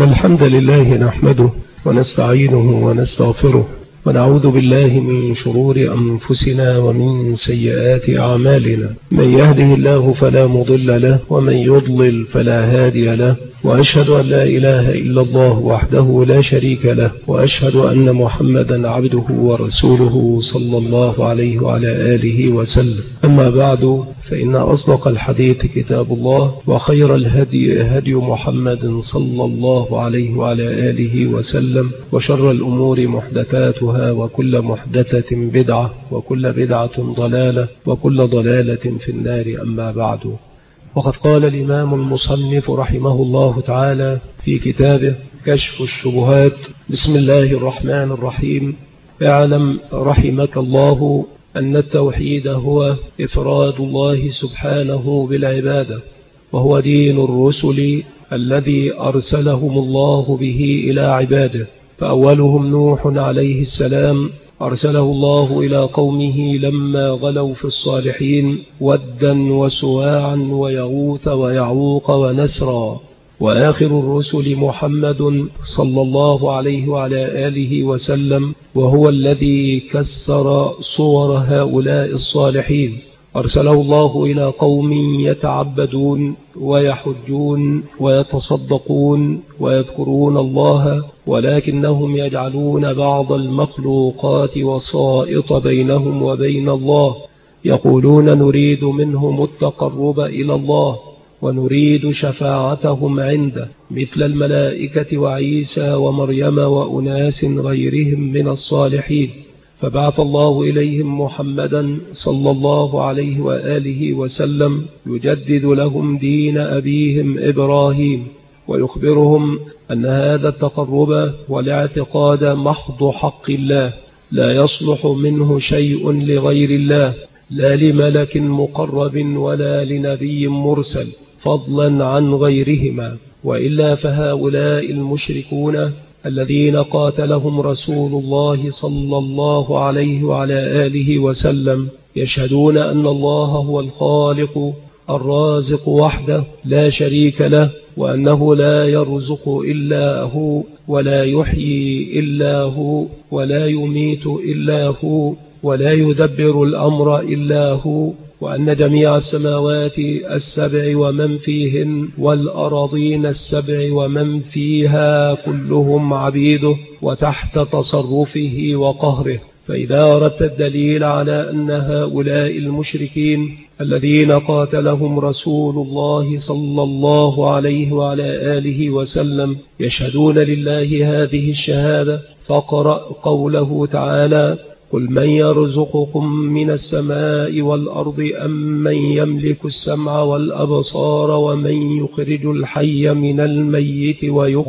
الحمد لله نحمده ونستعينه ونستغفره ونعوذ بالله من شرور أنفسنا ومن سيئات أعمالنا. من يهده الله فلا مضل له ومن يضلل فلا هادي له، وأشهد أن لا إله إلا الله وحده لا شريك له، وأشهد أن محمدا عبده ورسوله صلى الله عليه وعلى آله وسلم. أما بعد، فإن أصدق الحديث كتاب الله، وخير الهدي هدي محمد صلى الله عليه وعلى آله وسلم، وشر الأمور محدثاتها، وكل محدثة بدعة، وكل بدعة ضلالة، وكل ضلالة في النار. أما بعد، وقد قال الإمام المصنف رحمه الله تعالى في كتابه كشف الشبهات: بسم الله الرحمن الرحيم. اعلم رحمك الله أن التوحيد هو إفراد الله سبحانه بالعبادة، وهو دين الرسل الذي أرسلهم الله به إلى عباده. فأولهم نوح عليه السلام، أرسله الله إلى قومه لما غلوا في الصالحين، ودا وسواعا ويغوث ويعوق ونسرا. وآخر الرسل محمد صلى الله عليه وعلى آله وسلم، وهو الذي كسر صور هؤلاء الصالحين. أرسله الله إلى قوم يتعبدون ويحجون ويتصدقون ويذكرون الله، ولكنهم يجعلون بعض المخلوقات وسائط بينهم وبين الله، يقولون نريد منهم التقرب إلى الله ونريد شفاعتهم عنده، مثل الملائكة وعيسى ومريم وأناس غيرهم من الصالحين. فبعث الله إليهم محمدا صلى الله عليه وآله وسلم يجدد لهم دين أبيهم إبراهيم، ويخبرهم أن هذا التقرب والاعتقاد محض حق الله، لا يصلح منه شيء لغير الله، لا لملك مقرب ولا لنبي مرسل، فضلا عن غيرهما. وإلا فهؤلاء المشركون الذين قاتلهم رسول الله صلى الله عليه وعلى آله وسلم يشهدون أن الله هو الخالق الرازق وحده لا شريك له، وأنه لا يرزق إلا هو، ولا يحيي إلا هو، ولا يميت إلا هو، ولا يدبر الأمر إلا هو، وأن جميع السماوات السبع ومن فيهن والأراضين السبع ومن فيها كلهم عبيده وتحت تصرفه وقهره. فإذا أردت الدليل على أن هؤلاء المشركين الذين قاتلهم رسول الله صلى الله عليه وعلى آله وسلم يشهدون لله هذه الشهادة، فاقرأ قوله تعالى: قل من يرزقكم من السماء والأرض أم من يملك السمع والأبصار ومن يخرج الحي من الميت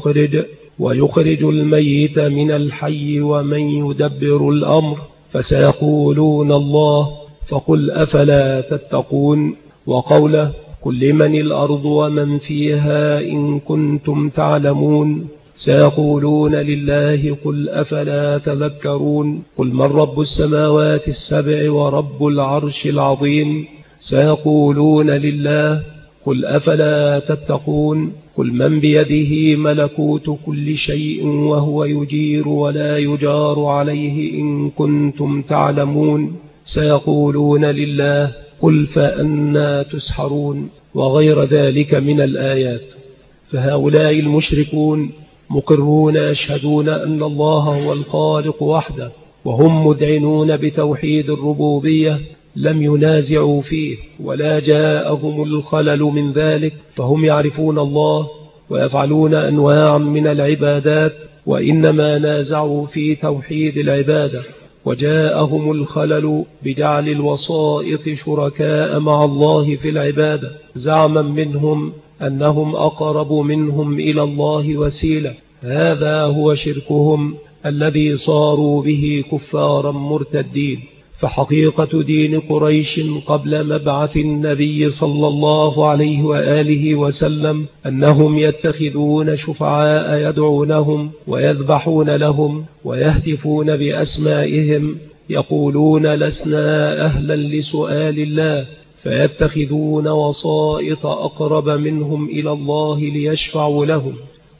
ويخرج الميت من الحي ومن يدبر الأمر، فسيقولون الله، فقل أفلا تتقون. وقوله: قل لمن الأرض ومن فيها إن كنتم تعلمون، سيقولون لله، قل أفلا تذكرون. قل من رب السماوات السبع ورب العرش العظيم، سيقولون لله، قل أفلا تتقون. قل من بيده ملكوت كل شيء وهو يجير ولا يجار عليه إن كنتم تعلمون، سيقولون لله، قل فأنى تسحرون. وغير ذلك من الآيات. فهؤلاء المشركون مقرون يشهدون أن الله هو الخالق وحده، وهم مذعنون بتوحيد الربوبية، لم ينازعوا فيه ولا جاءهم الخلل من ذلك، فهم يعرفون الله ويفعلون أنواعا من العبادات، وإنما نازعوا في توحيد العبادة، وجاءهم الخلل بجعل الوسائط شركاء مع الله في العبادة، زعما منهم أنهم أقرب منهم إلى الله وسيلة. هذا هو شركهم الذي صاروا به كفارا مرتدين. فحقيقة دين قريش قبل مبعث النبي صلى الله عليه وآله وسلم أنهم يتخذون شفعاء يدعونهم ويذبحون لهم ويهتفون بأسمائهم، يقولون لسنا أهلا لسؤال الله، فيتخذون وسائط أقرب منهم إلى الله ليشفعوا لهم.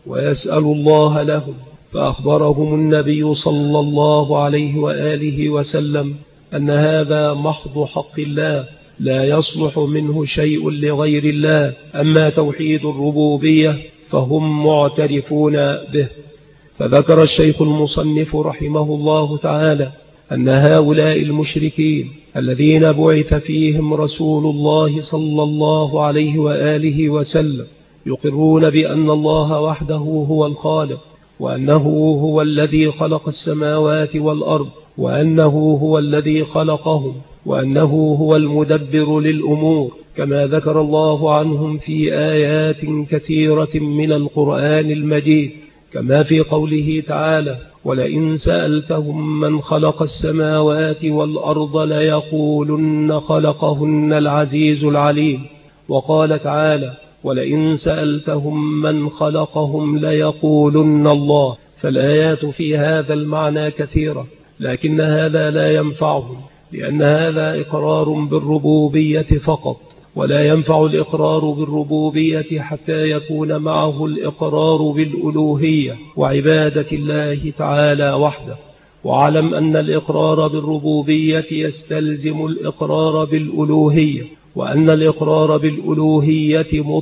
ويسأل الله لهم. فأخبرهم النبي صلى الله عليه وآله وسلم أن هذا محض حق الله لا يصلح منه شيء لغير الله. أما توحيد الربوبية فهم معترفون به. فذكر الشيخ المصنف رحمه الله تعالى أن هؤلاء المشركين الذين بعث فيهم رسول الله صلى الله عليه وآله وسلم يقرون بأن الله وحده هو الخالق، وأنه هو الذي خلق السماوات والأرض، وأنه هو الذي خلقهم، وأنه هو المدبر للأمور، كما ذكر الله عنهم في آيات كثيرة من القرآن المجيد، كما في قوله تعالى: ولئن سألتهم من خلق السماوات والأرض ليقولن خلقهن العزيز العليم. وقال تعالى: ولئن سألتهم من خلقهم ليقولن الله. فالآيات في هذا المعنى كثيرة، لكن هذا لا ينفعهم، لأن هذا إقرار بالربوبية فقط، ولا ينفع الإقرار بالربوبية حتى يكون معه الإقرار بالألوهية وعبادة الله تعالى وحده. وعلم أن الإقرار بالربوبية يستلزم الإقرار بالألوهية، وأن الإقرار بالألوهية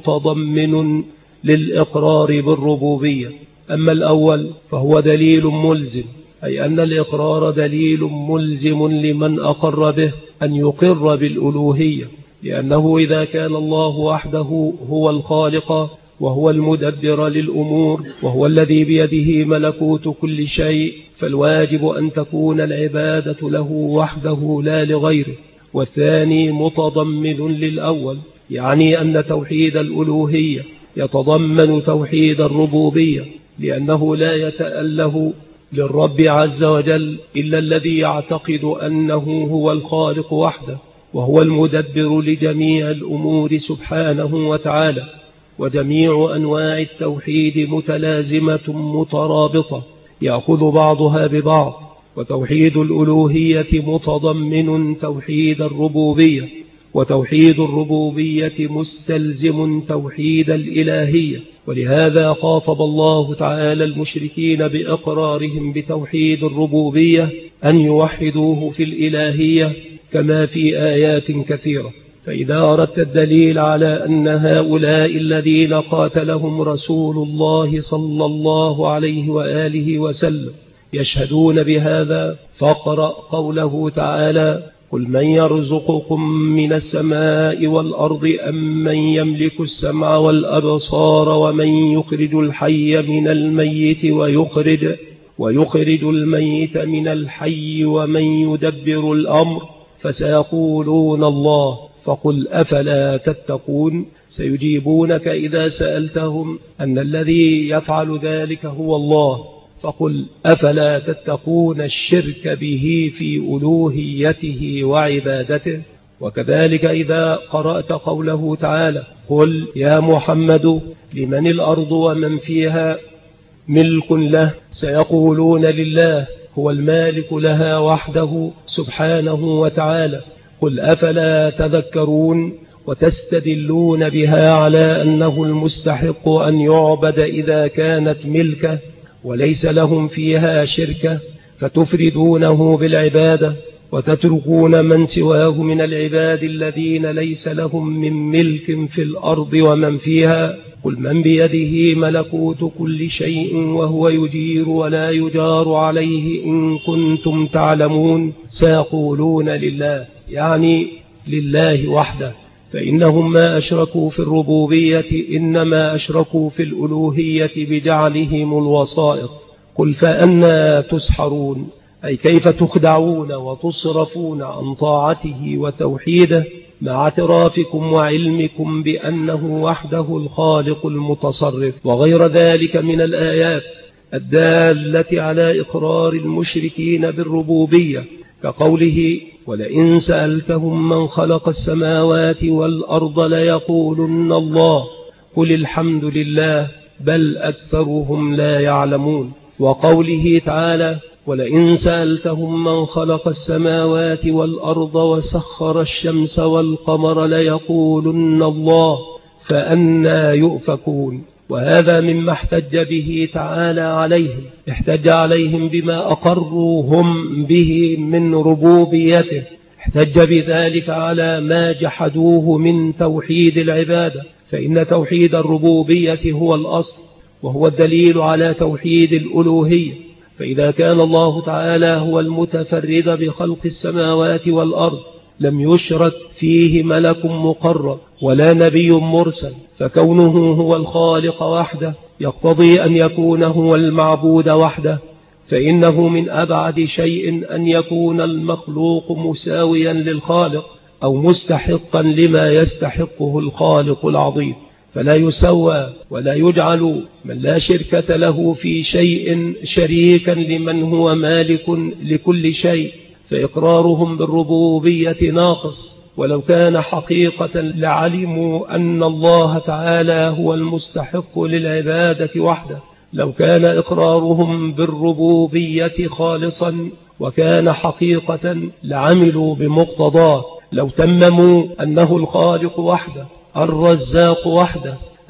متضمن للإقرار بالربوبية. أما الأول فهو دليل ملزم، أي أن الإقرار دليل ملزم لمن أقر به أن يقر بالألوهية، لأنه إذا كان الله وحده هو الخالق وهو المدبر للأمور وهو الذي بيده ملكوت كل شيء، فالواجب أن تكون العبادة له وحده لا لغيره. والثاني متضمن للأول، يعني أن توحيد الألوهية يتضمن توحيد الربوبية، لأنه لا يتأله للرب عز وجل إلا الذي يعتقد أنه هو الخالق وحده، وهو المدبر لجميع الأمور سبحانه وتعالى. وجميع أنواع التوحيد متلازمة مترابطة يأخذ بعضها ببعض، وتوحيد الألوهية متضمن توحيد الربوبية، وتوحيد الربوبية مستلزم توحيد الإلهية. ولهذا خاطب الله تعالى المشركين بإقرارهم بتوحيد الربوبية أن يوحدوه في الإلهية كما في آيات كثيرة. فإذا أردت الدليل على أن هؤلاء الذين قاتلهم رسول الله صلى الله عليه وآله وسلم يشهدون بهذا، فاقرأ قوله تعالى: قل من يرزقكم من السماء والأرض أم من يملك السمع والأبصار ومن يخرج الحي من الميت ويخرج الميت من الحي ومن يدبر الأمر، فسيقولون الله، فقل أفلا تتقون. سيجيبونك إذا سألتهم أن الذي يفعل ذلك هو الله، فقل أفلا تتقون الشرك به في ألوهيته وعبادته. وكذلك إذا قرأت قوله تعالى: قل يا محمد لمن الأرض ومن فيها ملك له، سيقولون لله، هو المالك لها وحده سبحانه وتعالى. قل أفلا تذكرون وتستدلون بها على أنه المستحق أن يعبد إذا كانت ملكه وليس لهم فيها شركة، فتفردونه بالعبادة وتتركون من سواه من العباد الذين ليس لهم من ملك في الأرض ومن فيها. قل من بيده ملكوت كل شيء وهو يجير ولا يجار عليه إن كنتم تعلمون. سيقولون لله، يعني لله وحده، فإنهم ما أشركوا في الربوبية إنما أشركوا في الألوهية بجعلهم الوسائط. قل فأنى تسحرون، أي كيف تخدعون وتصرفون عن طاعته وتوحيده مع اعترافكم وعلمكم بأنه وحده الخالق المتصرف. وغير ذلك من الآيات الدالة على إقرار المشركين بالربوبية، كقوله: ولئن سألتهم من خلق السماوات والأرض ليقولن الله، قل الحمد لله بل أكثرهم لا يعلمون. وقوله تعالى: ولئن سألتهم من خلق السماوات والأرض وسخر الشمس والقمر ليقولن الله، فأنى يؤفكون. وهذا مما احتج به تعالى عليهم. احتج عليهم بما أقروا هم به من ربوبيته، احتج بذلك على ما جحدوه من توحيد العبادة، فإن توحيد الربوبية هو الأصل وهو الدليل على توحيد الألوهية. فإذا كان الله تعالى هو المتفرد بخلق السماوات والأرض لم يشرك فيه ملك مقرب ولا نبي مرسل، فكونه هو الخالق وحده يقتضي أن يكون هو المعبود وحده، فإنه من أبعد شيء أن يكون المخلوق مساويا للخالق أو مستحقا لما يستحقه الخالق العظيم، فلا يسوى ولا يجعل من لا شركة له في شيء شريكا لمن هو مالك لكل شيء، فإقرارهم بالربوبية ناقص. ولو كان حقيقة لعلموا أن الله تعالى هو المستحق للعبادة وحده، لو كان إقرارهم بالربوبية خالصا وكان حقيقة لعملوا بمقتضاه، لو تمموا أنه الخالق وحده، الرزاق وحده،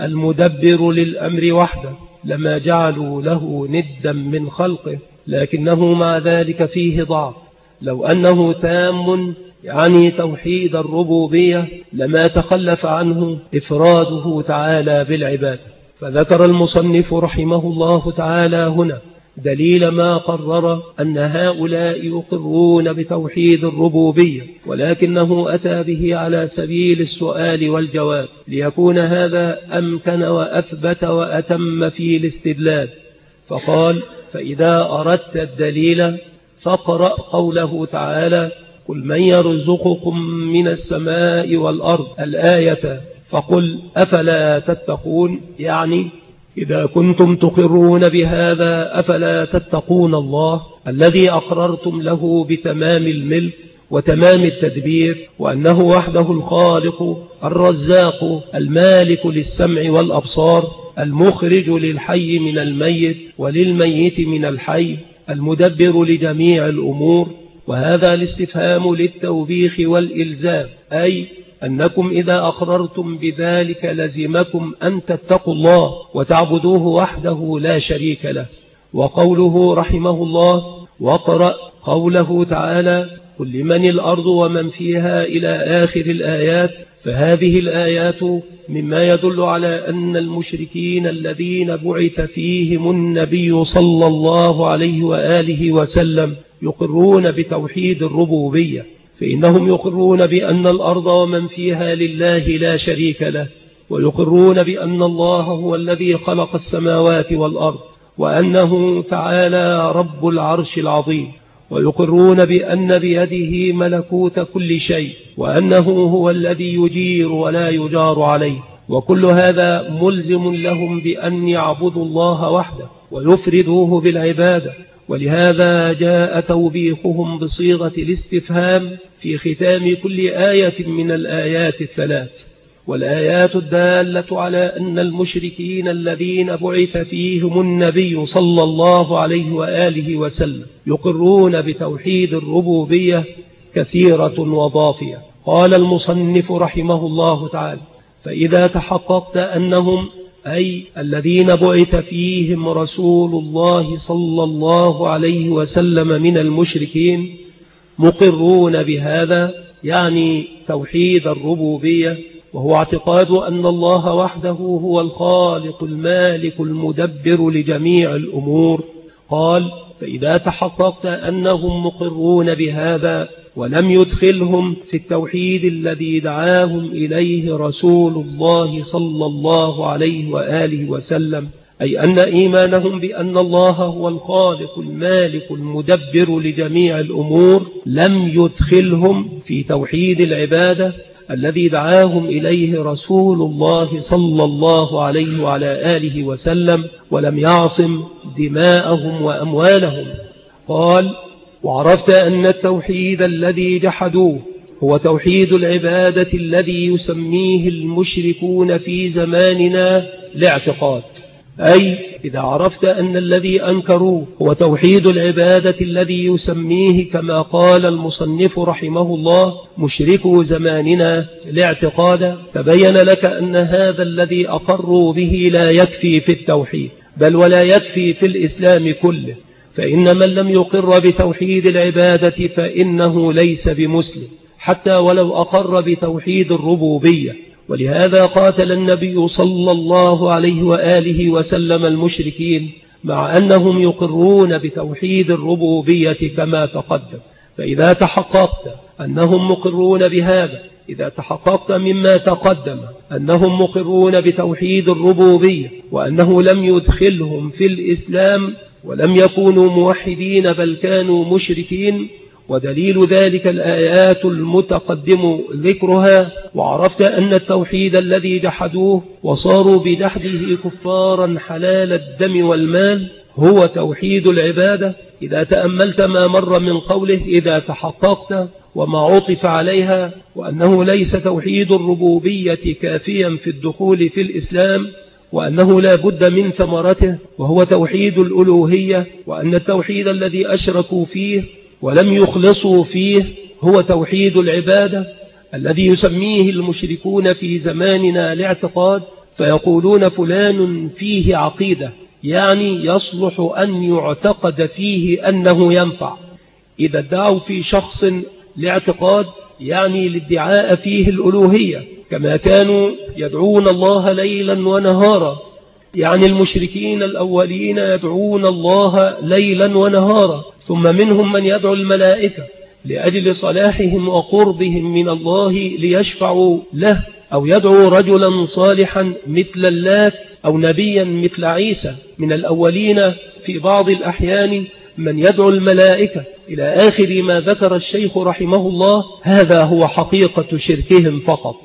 المدبر للأمر وحده، لما جعلوا له ندا من خلقه، لكنه مع ذلك فيه ضعف. لو أنه تام يعني توحيد الربوبية لما تخلف عنه إفراده تعالى بالعبادة. فذكر المصنف رحمه الله تعالى هنا دليل ما قرر أن هؤلاء يقرون بتوحيد الربوبية، ولكنه أتى به على سبيل السؤال والجواب ليكون هذا أمكن وأثبت وأتم في الاستدلال. فقال: فإذا أردت الدليل فاقرأ قوله تعالى: قل من يرزقكم من السماء والأرض الآية، فقل أفلا تتقون، يعني إذا كنتم تقرون بهذا أفلا تتقون الله الذي أقررتم له بتمام الملك وتمام التدبير، وأنه وحده الخالق الرزاق المالك للسمع والأبصار، المخرج للحي من الميت وللميت من الحي، المدبر لجميع الأمور. وهذا الاستفهام للتوبيخ والإلزام، أي أنكم إذا أقررتم بذلك لزمكم أن تتقوا الله وتعبدوه وحده لا شريك له. وقوله رحمه الله: واقرأ قوله تعالى: قل لمن الأرض ومن فيها إلى آخر الآيات، فهذه الآيات مما يدل على أن المشركين الذين بعث فيهم النبي صلى الله عليه وآله وسلم يقرون بتوحيد الربوبية، فإنهم يقرون بأن الأرض ومن فيها لله لا شريك له، ويقرون بأن الله هو الذي خلق السماوات والأرض، وأنه تعالى رب العرش العظيم، ويقرون بأن بيده ملكوت كل شيء، وأنه هو الذي يجير ولا يجار عليه. وكل هذا ملزم لهم بأن يعبدوا الله وحده ويفردوه بالعبادة، ولهذا جاء توبيخهم بصيغة الاستفهام في ختام كل آية من الآيات الثلاث. والآيات الدالة على أن المشركين الذين بعث فيهم النبي صلى الله عليه وآله وسلم يقرون بتوحيد الربوبية كثيرة وضافية. قال المصنف رحمه الله تعالى: فإذا تحققت أنهم أي الذين بعث فيهم رسول الله صلى الله عليه وسلم من المشركين مقرون بهذا، يعني توحيد الربوبية، وهو اعتقاد أن الله وحده هو الخالق المالك المدبر لجميع الأمور. قال: فإذا تحققت أنهم مقرون بهذا ولم يدخلهم في التوحيد الذي دعاهم إليه رسول الله صلى الله عليه وآله وسلم، أي أن إيمانهم بأن الله هو الخالق المالك المدبر لجميع الأمور لم يدخلهم في توحيد العبادة الذي دعاهم إليه رسول الله صلى الله عليه وعلى آله وسلم، ولم يعصم دماءهم وأموالهم. قال: وعرفت أن التوحيد الذي جحدوه هو توحيد العبادة الذي يسميه المشركون في زماننا الاعتقاد، أي إذا عرفت أن الذي أنكروه هو توحيد العبادة الذي يسميه كما قال المصنف رحمه الله مشركو زماننا الاعتقاد، تبين لك أن هذا الذي أقروا به لا يكفي في التوحيد، بل ولا يكفي في الإسلام كله، فإن من لم يقر بتوحيد العبادة فإنه ليس بمسلم حتى ولو أقر بتوحيد الربوبية. ولهذا قاتل النبي صلى الله عليه وآله وسلم المشركين مع أنهم يقرون بتوحيد الربوبية كما تقدم. فإذا تحققت أنهم مقرون بهذا، إذا تحققت مما تقدم أنهم مقرون بتوحيد الربوبية وأنه لم يدخلهم في الإسلام ولم يكونوا موحدين بل كانوا مشركين، ودليل ذلك الآيات المتقدم ذكرها، وعرفت أن التوحيد الذي جحدوه وصاروا بجحده كفارا حلال الدم والمال هو توحيد العبادة. إذا تأملت ما مر من قوله إذا تحققت وما عطف عليها، وأنه ليس توحيد الربوبية كافيا في الدخول في الإسلام، وأنه لا بد من ثمرته وهو توحيد الألوهية، وأن التوحيد الذي أشركوا فيه ولم يخلصوا فيه هو توحيد العبادة الذي يسميه المشركون في زماننا الاعتقاد، فيقولون فلان فيه عقيدة، يعني يصلح أن يعتقد فيه أنه ينفع. إذا ادعوا في شخص لاعتقاد يعني للدعاء فيه الألوهية، كما كانوا يدعون الله ليلا ونهارا، يعني المشركين الأولين يدعون الله ليلا ونهارا، ثم منهم من يدعو الملائكة لأجل صلاحهم وقربهم من الله ليشفعوا له، أو يدعو رجلا صالحا مثل اللات أو نبيا مثل عيسى. من الأولين في بعض الأحيان من يدعو الملائكة إلى آخر ما ذكر الشيخ رحمه الله. هذا هو حقيقة شركهم فقط.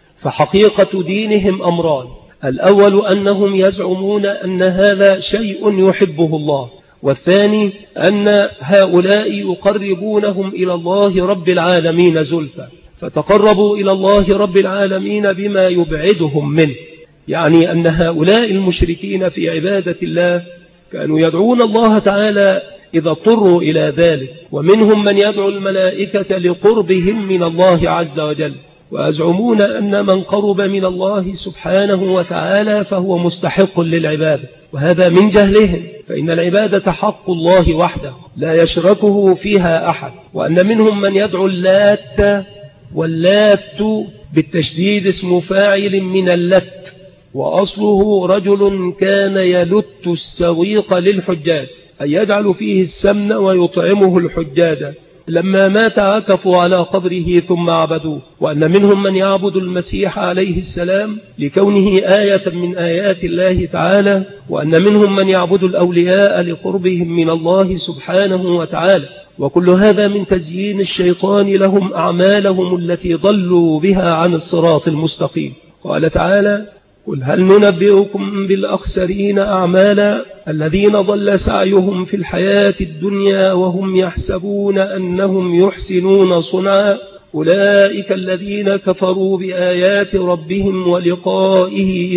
فحقيقة دينهم أمران: الأول أنهم يزعمون أن هذا شيء يحبه الله، والثاني أن هؤلاء يقربونهم إلى الله رب العالمين زلفى، فتقربوا إلى الله رب العالمين بما يبعدهم منه. يعني أن هؤلاء المشركين في عبادة الله كانوا يدعون الله تعالى إذا اضطروا إلى ذلك، ومنهم من يدعو الملائكة لقربهم من الله عز وجل، ويزعمون أن من قرب من الله سبحانه وتعالى فهو مستحق للعبادة، وهذا من جهلهم، فإن العبادة حق الله وحده لا يشركه فيها أحد. وأن منهم من يدعو اللات، واللات بالتشديد اسم فاعل من اللت، وأصله رجل كان يلت السويق للحجاج، أي يجعل فيه السمن ويطعمه الحجاج. لما مات عكفوا على قبره ثم عبدوه. وأن منهم من يعبد المسيح عليه السلام لكونه آية من آيات الله تعالى، وأن منهم من يعبد الأولياء لقربهم من الله سبحانه وتعالى. وكل هذا من تزيين الشيطان لهم أعمالهم التي ضلوا بها عن الصراط المستقيم. قال تعالى: قل هل ننبئكم بالأخسرين أعمالا الذين ضل سعيهم في الحياة الدنيا وهم يحسبون أنهم يحسنون صنعا أولئك الذين كفروا بآيات ربهم ولقائه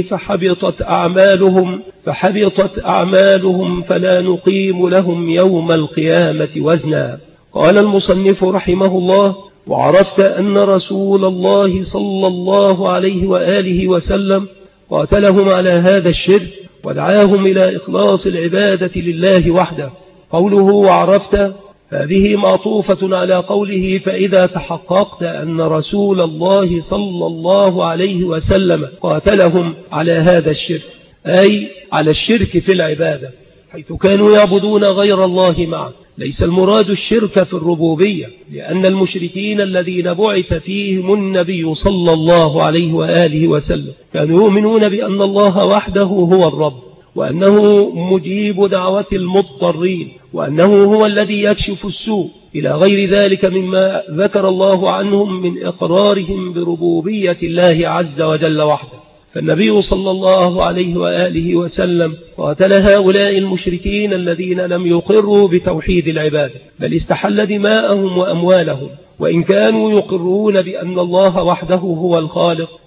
فحبطت أعمالهم فلا نقيم لهم يوم القيامة وزنا. قال المصنف رحمه الله: وعرفت أن رسول الله صلى الله عليه وآله وسلم قاتلهم على هذا الشرك ودعاهم إلى إخلاص العبادة لله وحده. قوله وعرفت هذه معطوفة على قوله فإذا تحققت أن رسول الله صلى الله عليه وسلم قاتلهم على هذا الشرك، أي على الشرك في العبادة، حيث كانوا يعبدون غير الله معه. ليس المراد الشرك في الربوبية، لأن المشركين الذين بعث فيهم النبي صلى الله عليه وآله وسلم كانوا يؤمنون بأن الله وحده هو الرب، وأنه مجيب دعوة المضطرين، وأنه هو الذي يكشف السوء، إلى غير ذلك مما ذكر الله عنهم من إقرارهم بربوبية الله عز وجل وحده. فالنبي صلى الله عليه وآله وسلم قاتل هؤلاء المشركين الذين لم يقروا بتوحيد العبادة، بل استحل دماءهم وأموالهم، وإن كانوا يقرون بأن الله وحده هو الخالق،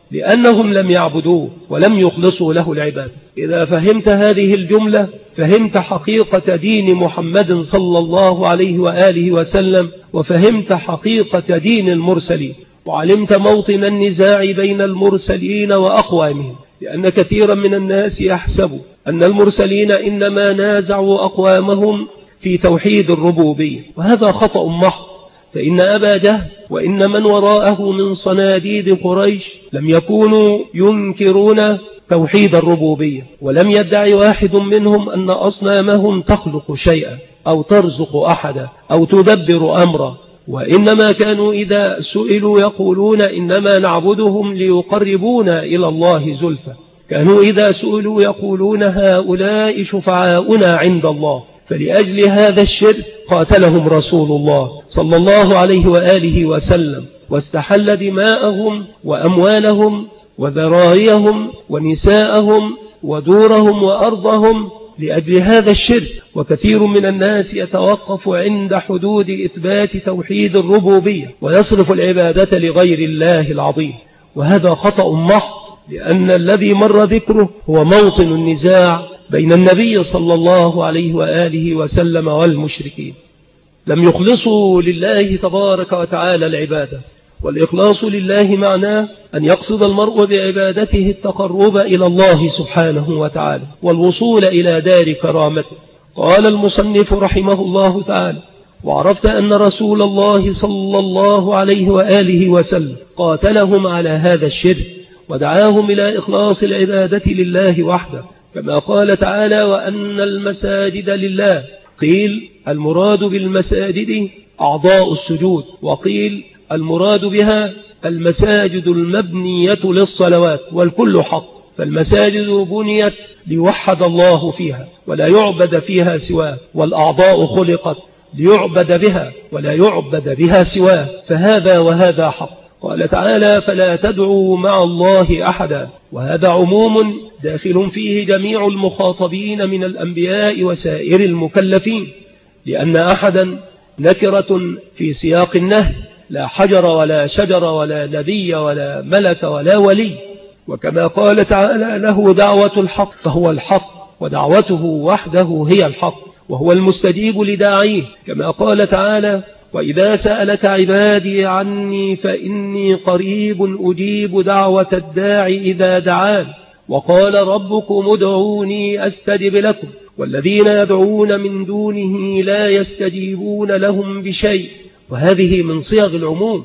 لأنهم لم يعبدوه ولم يخلصوا له العبادة. إذا فهمت هذه الجملة فهمت حقيقة دين محمد صلى الله عليه وآله وسلم، وفهمت حقيقة دين المرسلين، وعلمت موطن النزاع بين المرسلين وأقوامهم، لأن كثيرا من الناس يحسب أن المرسلين إنما نازعوا أقوامهم في توحيد الربوبية، وهذا خطأ محض. فإن أبا جهل وإن من وراءه من صناديد قريش لم يكونوا ينكرون توحيد الربوبية، ولم يدعي واحد منهم أن أصنامهم تخلق شيئا أو ترزق أحدا أو تدبر أمرا، وإنما كانوا إذا سئلوا يقولون إنما نعبدهم ليقربونا إلى الله زلفى. كانوا إذا سئلوا يقولون هؤلاء شفعاؤنا عند الله. فلأجل هذا الشرك قاتلهم رسول الله صلى الله عليه وآله وسلم، واستحل دماءهم وأموالهم وذراريهم ونساءهم ودورهم وأرضهم لأجل هذا الشرك. وكثير من الناس يتوقف عند حدود إثبات توحيد الربوبية ويصرف العبادة لغير الله العظيم، وهذا خطأ محض، لأن الذي مر ذكره هو موطن النزاع بين النبي صلى الله عليه وآله وسلم والمشركين. لم يخلصوا لله تبارك وتعالى العبادة، والإخلاص لله معناه أن يقصد المرء بعبادته التقرب إلى الله سبحانه وتعالى والوصول إلى دار كرامته. قال المصنف رحمه الله تعالى: وعرفت أن رسول الله صلى الله عليه وآله وسلم قاتلهم على هذا الشرك ودعاهم إلى إخلاص العبادة لله وحده، كما قال تعالى: وأن المساجد لله. قيل المراد بالمساجد أعضاء السجود، وقيل المراد بها المساجد المبنية للصلوات، والكل حق. فالمساجد بنيت ليوحد الله فيها ولا يعبد فيها سواه، والأعضاء خلقت ليعبد بها ولا يعبد بها سواه، فهذا وهذا حق. قال تعالى: فلا تدعوا مع الله أحدا، وهذا عموم داخل فيه جميع المخاطبين من الأنبياء وسائر المكلفين، لأن أحدا نكرة في سياق النهي، لا حجر ولا شجر ولا نبي ولا ملك ولا ولي. وكما قال تعالى: له دعوة الحق فهو الحق، ودعوته وحده هي الحق، وهو المستجيب لداعيه، كما قال تعالى: وإذا سألك عبادي عني فإني قريب أجيب دعوة الداعي إذا دعان. وقال ربكم ادعوني أستجب لكم، والذين يدعون من دونه لا يستجيبون لهم بشيء. وهذه من صيغ العموم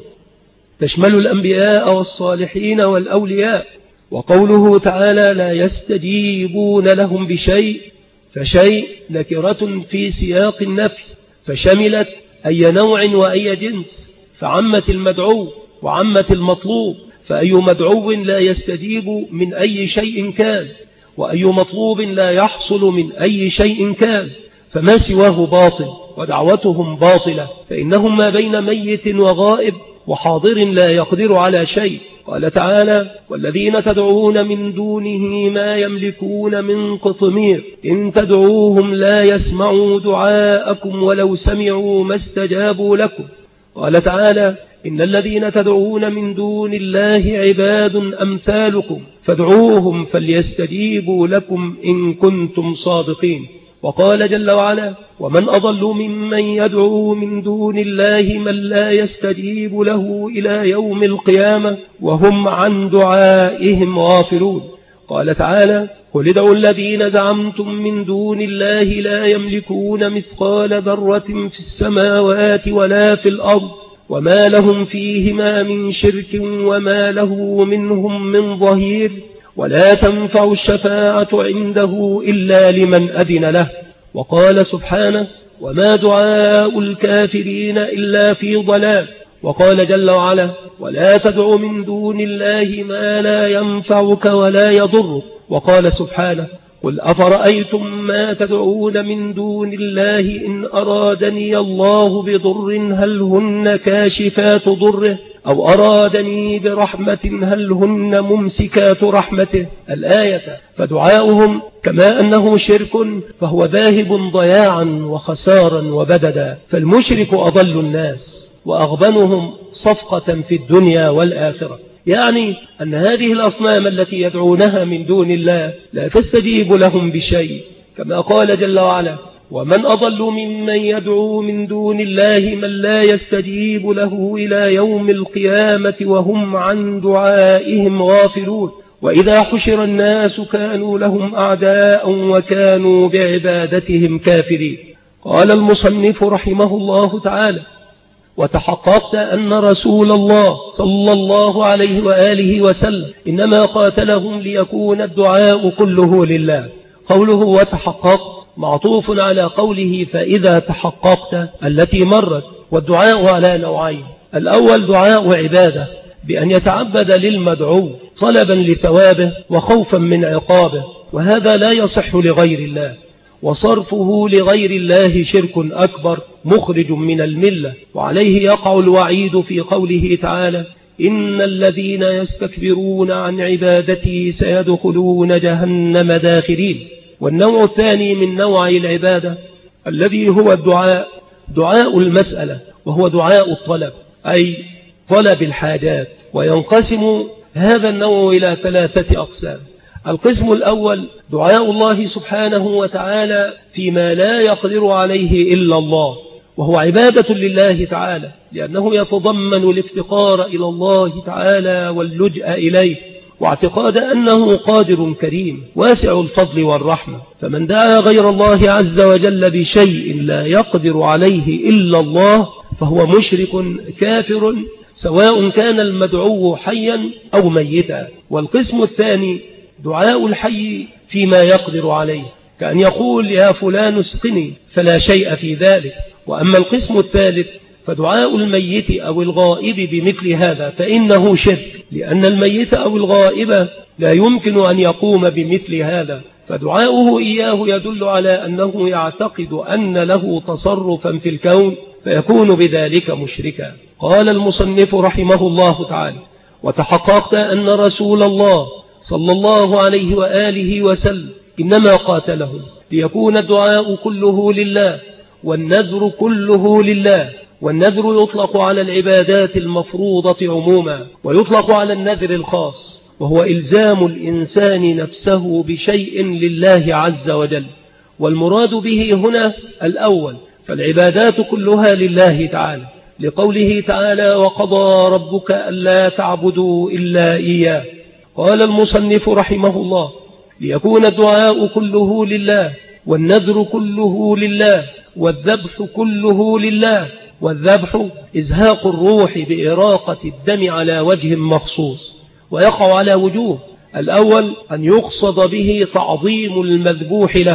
تشمل الأنبياء والصالحين والأولياء. وقوله تعالى: لا يستجيبون لهم بشيء، فشيء نكرة في سياق النفي، فشملت أي نوع وأي جنس، فعمت المدعو وعمت المطلوب. فأي مدعو لا يستجيب من أي شيء كان، وأي مطلوب لا يحصل من أي شيء كان، فما سواه باطل ودعوتهم باطلة، فإنهم ما بين ميت وغائب وحاضر لا يقدر على شيء. قال تعالى: والذين تدعون من دونه ما يملكون من قطمير إن تدعوهم لا يسمعوا دعاءكم ولو سمعوا ما استجابوا لكم. قال تعالى: إن الذين تدعون من دون الله عباد أمثالكم فادعوهم فليستجيبوا لكم إن كنتم صادقين. وقال جل وعلا: ومن أضل ممن يدعو من دون الله من لا يستجيب له إلى يوم القيامة وهم عن دعائهم غافلون. قال تعالى: قل ادعوا الذين زعمتم من دون الله لا يملكون مثقال ذرة في السماوات ولا في الأرض وما لهم فيهما من شرك وما له منهم من ظهير ولا تنفع الشفاعة عنده إلا لمن أذن له. وقال سبحانه: وما دعاء الكافرين إلا في ضلال. وقال جل وعلا: ولا تدع من دون الله ما لا ينفعك ولا يضرك. وقال سبحانه: قل أفرأيتم ما تدعون من دون الله إن أرادني الله بضر هل هن كاشفات ضره أو أرادني برحمة هل هن ممسكات رحمته. الآية. فدعاؤهم كما أنه شرك فهو ذاهب ضياعا وخسارا وبددا، فالمشرك أضل الناس وأغبنهم صفقة في الدنيا والآخرة. يعني أن هذه الأصنام التي يدعونها من دون الله لا تستجيب لهم بشيء، كما قال جل وعلا: ومن أضل ممن يدعو من دون الله من لا يستجيب له إلى يوم القيامة وهم عن دعائهم غافلون وإذا حشر الناس كانوا لهم أعداء وكانوا بعبادتهم كافرين. قال المصنف رحمه الله تعالى: وتحققت أن رسول الله صلى الله عليه وآله وسلم إنما قاتلهم ليكون الدعاء كله لله. قوله وتحققت معطوف على قوله فإذا تحققت التي مرت. والدعاء على نوعين: الأول دعاء عبادة بأن يتعبد للمدعو طلبا لثوابه وخوفا من عقابه، وهذا لا يصح لغير الله، وصرفه لغير الله شرك أكبر مخرج من الملة، وعليه يقع الوعيد في قوله تعالى: إن الذين يستكبرون عن عبادتي سيدخلون جهنم داخرين. والنوع الثاني من نوع العبادة الذي هو الدعاء، دعاء المسألة، وهو دعاء الطلب أي طلب الحاجات. وينقسم هذا النوع إلى 3 أقسام. القسم الأول دعاء الله سبحانه وتعالى فيما لا يقدر عليه إلا الله، وهو عبادة لله تعالى، لأنه يتضمن الافتقار إلى الله تعالى واللجأ إليه، واعتقاد أنه قادر كريم واسع الفضل والرحمة. فمن دعا غير الله عز وجل بشيء لا يقدر عليه إلا الله فهو مشرك كافر، سواء كان المدعو حيا أو ميتا. والقسم الثاني دعاء الحي فيما يقدر عليه، كأن يقول يا فلان اسقني، فلا شيء في ذلك. وأما القسم الثالث فدعاء الميت أو الغائب بمثل هذا فإنه شرك، لأن الميت أو الغائب لا يمكن أن يقوم بمثل هذا، فدعاؤه إياه يدل على أنه يعتقد أن له تصرفا في الكون فيكون بذلك مشركا. قال المصنف رحمه الله تعالى: وتحققت أن رسول الله صلى الله عليه وآله وسلم إنما قاتلهم ليكون الدعاء كله لله والنذر كله لله. والنذر يطلق على العبادات المفروضة عموما، ويطلق على النذر الخاص، وهو إلزام الإنسان نفسه بشيء لله عز وجل. والمراد به هنا الأول، فالعبادات كلها لله تعالى، لقوله تعالى: وقضى ربك ألا تعبدوا إلا إياه. قال المصنف رحمه الله: ليكون الدعاء كله لله، والنذر كله لله، والذبح كله لله. والذبح إزهاق الروح بإراقة الدم على وجه مخصوص، ويقع على وجوه: الأول أن يقصد به تعظيم المذبوح له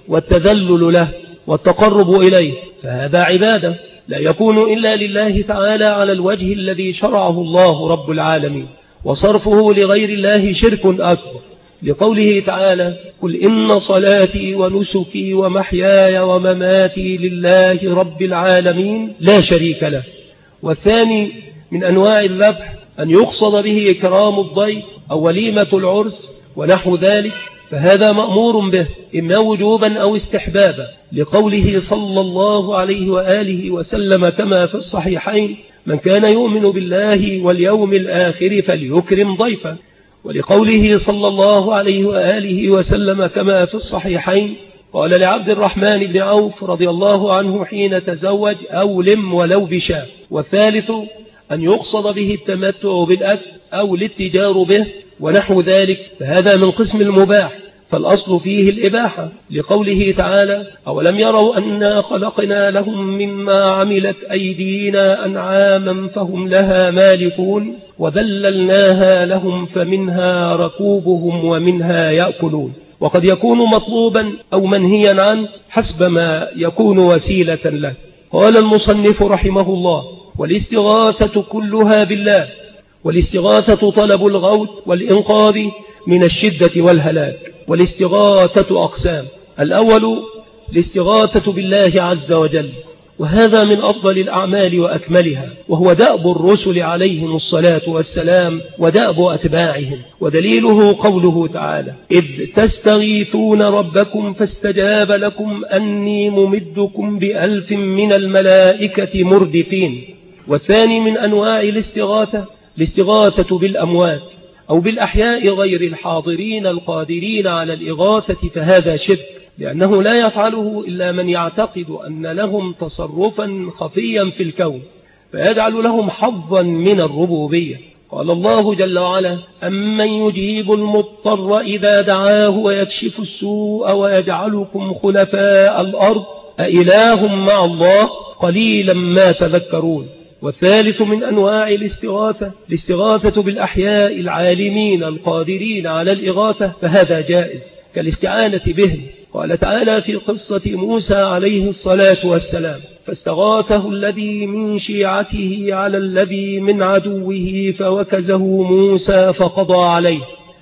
والتذلل له والتقرب إليه، فهذا عبادة لا يكون إلا لله تعالى على الوجه الذي شرعه الله رب العالمين، وصرفه لغير الله شرك أكبر، لقوله تعالى: قل إن صلاتي ونسكي ومحياي ومماتي لله رب العالمين لا شريك له. والثاني من أنواع الذبح أن يقصد به إكرام الضيف أو وليمة العرس ونحو ذلك، فهذا مأمور به إما وجوبا أو استحبابا، لقوله صلى الله عليه وآله وسلم كما في الصحيحين: من كان يؤمن بالله واليوم الآخر فليكرم ضيفا. ولقوله صلى الله عليه وآله وسلم كما في الصحيحين: قال لعبد الرحمن بن عوف رضي الله عنه حين تزوج: أولم ولو بشاء. والثالث أن يقصد به التمتع بالأكل أو الاتجار به ونحو ذلك، فهذا من قسم المباح، فالأصل فيه الإباحة، لقوله تعالى: أولم يروا أنا خلقنا لهم مما عملت أيدينا أنعاما فهم لها مالكون وذللناها لهم فمنها ركوبهم ومنها يأكلون. وقد يكون مطلوبا أو منهيا عنه حسب ما يكون وسيلة له. قال المصنف رحمه الله: والاستغاثة كلها بالله. والاستغاثة طلب الغوث والإنقاذ من الشدة والهلاك. والاستغاثة أقسام: الأول الاستغاثة بالله عز وجل، وهذا من أفضل الأعمال وأكملها، وهو دأب الرسل عليهم الصلاة والسلام ودأب أتباعهم. ودليله قوله تعالى: إذ تستغيثون ربكم فاستجاب لكم أني ممدكم ب1000 من الملائكة مردفين. والثاني من أنواع الاستغاثة الاستغاثة بالأموات أو بالأحياء غير الحاضرين القادرين على الإغاثة فهذا شرك، لأنه لا يفعله إلا من يعتقد أن لهم تصرفا خفيا في الكون فيجعل لهم حظا من الربوبية. قال الله جل وعلا: أمن يجيب المضطر إذا دعاه ويكشف السوء ويجعلكم خلفاء الأرض أإله مع الله قليلا ما تذكرون. والثالث من أنواع الاستغاثة بالأحياء العالمين القادرين على الإغاثة فهذا جائز كالاستعانة بهم. قال تعالى في قصة موسى عليه الصلاة والسلام: فاستغاثه الذي من شيعته على الذي من عدوه فوكزه موسى فقضى عليه.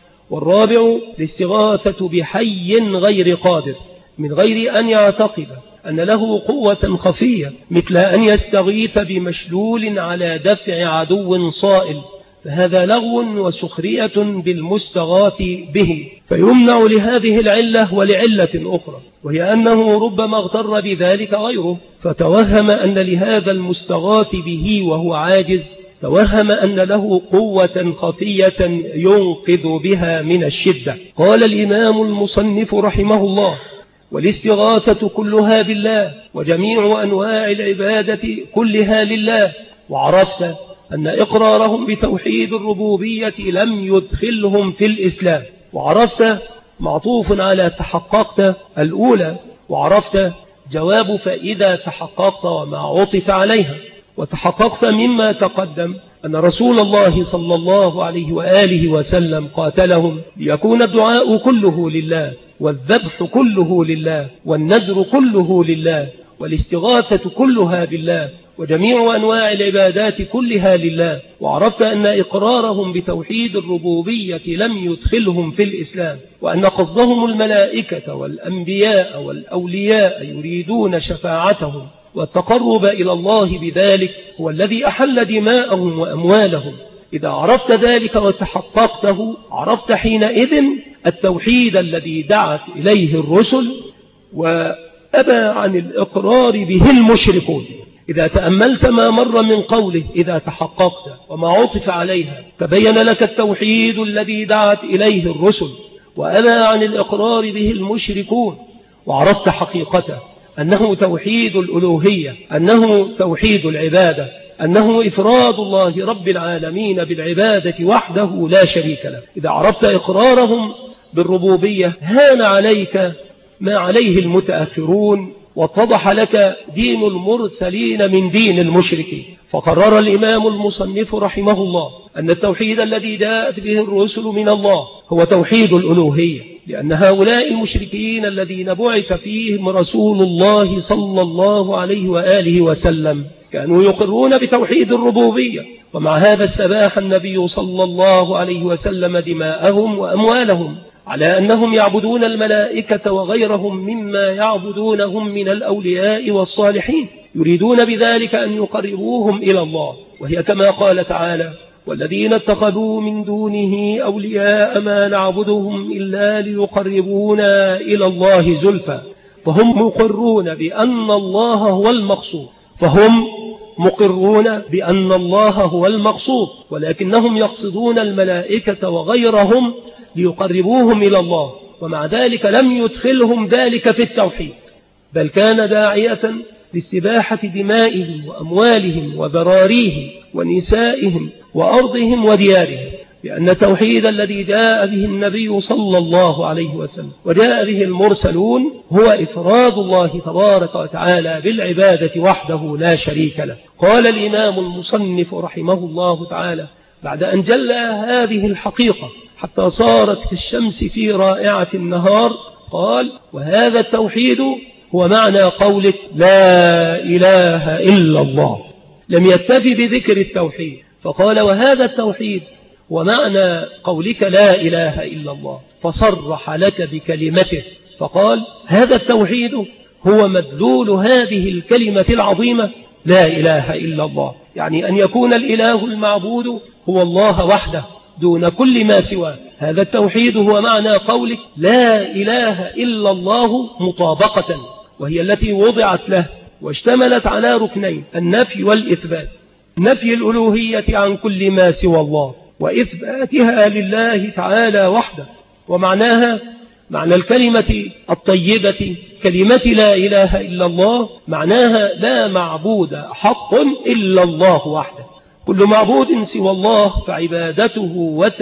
والرابع الاستغاثة بحي غير قادر من غير أن يعتقد أن له قوة خفية، مثل أن يستغيث بمشلول على دفع عدو صائل، فهذا لغو وسخرية بالمستغاث به، فيمنع لهذه العلة ولعلة أخرى، وهي أنه ربما اغتر بذلك غيره فتوهم أن لهذا المستغاث به وهو عاجز توهم أن له قوة خفية ينقذ بها من الشدة. قال الإمام المصنف رحمه الله: والاستغاثة كلها بالله وجميع أنواع العبادة كلها لله. وعرفت أن إقرارهم بتوحيد الربوبية لم يدخلهم في الإسلام. وعرفت معطوف على تحققت الأولى. وعرفت جواب فإذا تحققت وما عطف عليها. وتحققت مما تقدم أن رسول الله صلى الله عليه وآله وسلم قاتلهم ليكون الدعاء كله لله، والذبح كله لله، والنذر كله لله، والاستغاثة كلها بالله، وجميع أنواع العبادات كلها لله. وعرفت أن إقرارهم بتوحيد الربوبية لم يدخلهم في الإسلام، وأن قصدهم الملائكة والأنبياء والأولياء يريدون شفاعتهم والتقرب إلى الله بذلك هو الذي أحل دماءهم وأموالهم. إذا عرفت ذلك وتحققته عرفت حينئذ التوحيد الذي دعت إليه الرسل وأبى عن الإقرار به المشركون. إذا تأملت ما مر من قوله إذا تحققت وما عطف عليها تبين لك التوحيد الذي دعت إليه الرسل وأبى عن الإقرار به المشركون، وعرفت حقيقته أنه توحيد الألوهية، أنه توحيد العبادة، أنه إفراد الله رب العالمين بالعبادة وحده لا شريك له. إذا عرفت إقرارهم بالربوبية هان عليك ما عليه المتأخرون واتضح لك دين المرسلين من دين المشركين. فقرر الإمام المصنف رحمه الله أن التوحيد الذي جاءت به الرسل من الله هو توحيد الألوهية، لأن هؤلاء المشركين الذين بعث فيهم رسول الله صلى الله عليه وآله وسلم كانوا يقرون بتوحيد الربوبية، ومع هذا استباح النبي صلى الله عليه وسلم دماءهم وأموالهم على أنهم يعبدون الملائكة وغيرهم مما يعبدونهم من الأولياء والصالحين، يريدون بذلك أن يقربوهم إلى الله. وهي كما قال تعالى: والذين اتخذوا من دونه أولياء ما نعبدهم إلا ليقربونا إلى الله زلفى. فهم مقرون بأن الله هو المقصود، ولكنهم يقصدون الملائكة وغيرهم ليقربوهم إلى الله، ومع ذلك لم يدخلهم ذلك في التوحيد، بل كان داعية لاستباحة دمائهم وأموالهم وذراريهم ونسائهم وأرضهم وديارهم، لأن التوحيد الذي جاء به النبي صلى الله عليه وسلم وجاء به المرسلون هو إفراد الله تبارك وتعالى بالعبادة وحده لا شريك له. قال الإمام المصنف رحمه الله تعالى بعد أن جل هذه الحقيقة حتى صارت كالشمس في رائعة النهار، قال: وهذا التوحيد هو معنى قولك لا إله إلا الله. لم يكتفي بذكر التوحيد فقال: وهذا التوحيد ومعنى قولك لا إله إلا الله، فصرح لك بكلمته فقال: هذا التوحيد هو مدلول هذه الكلمة العظيمة لا إله إلا الله، يعني أن يكون الإله المعبود هو الله وحده دون كل ما سواه. هذا التوحيد هو معنى قولك لا إله إلا الله مطابقة، وهي التي وضعت له واشتملت على ركنين: النفي والإثبات. نفي الألوهية عن كل ما سوى الله وإثباتها لله تعالى وحده. ومعناها معنى الكلمة الطيبة كلمة لا إله إلا الله معناها لا معبود حق إلا الله وحده. كل معبود سوى الله فعبادته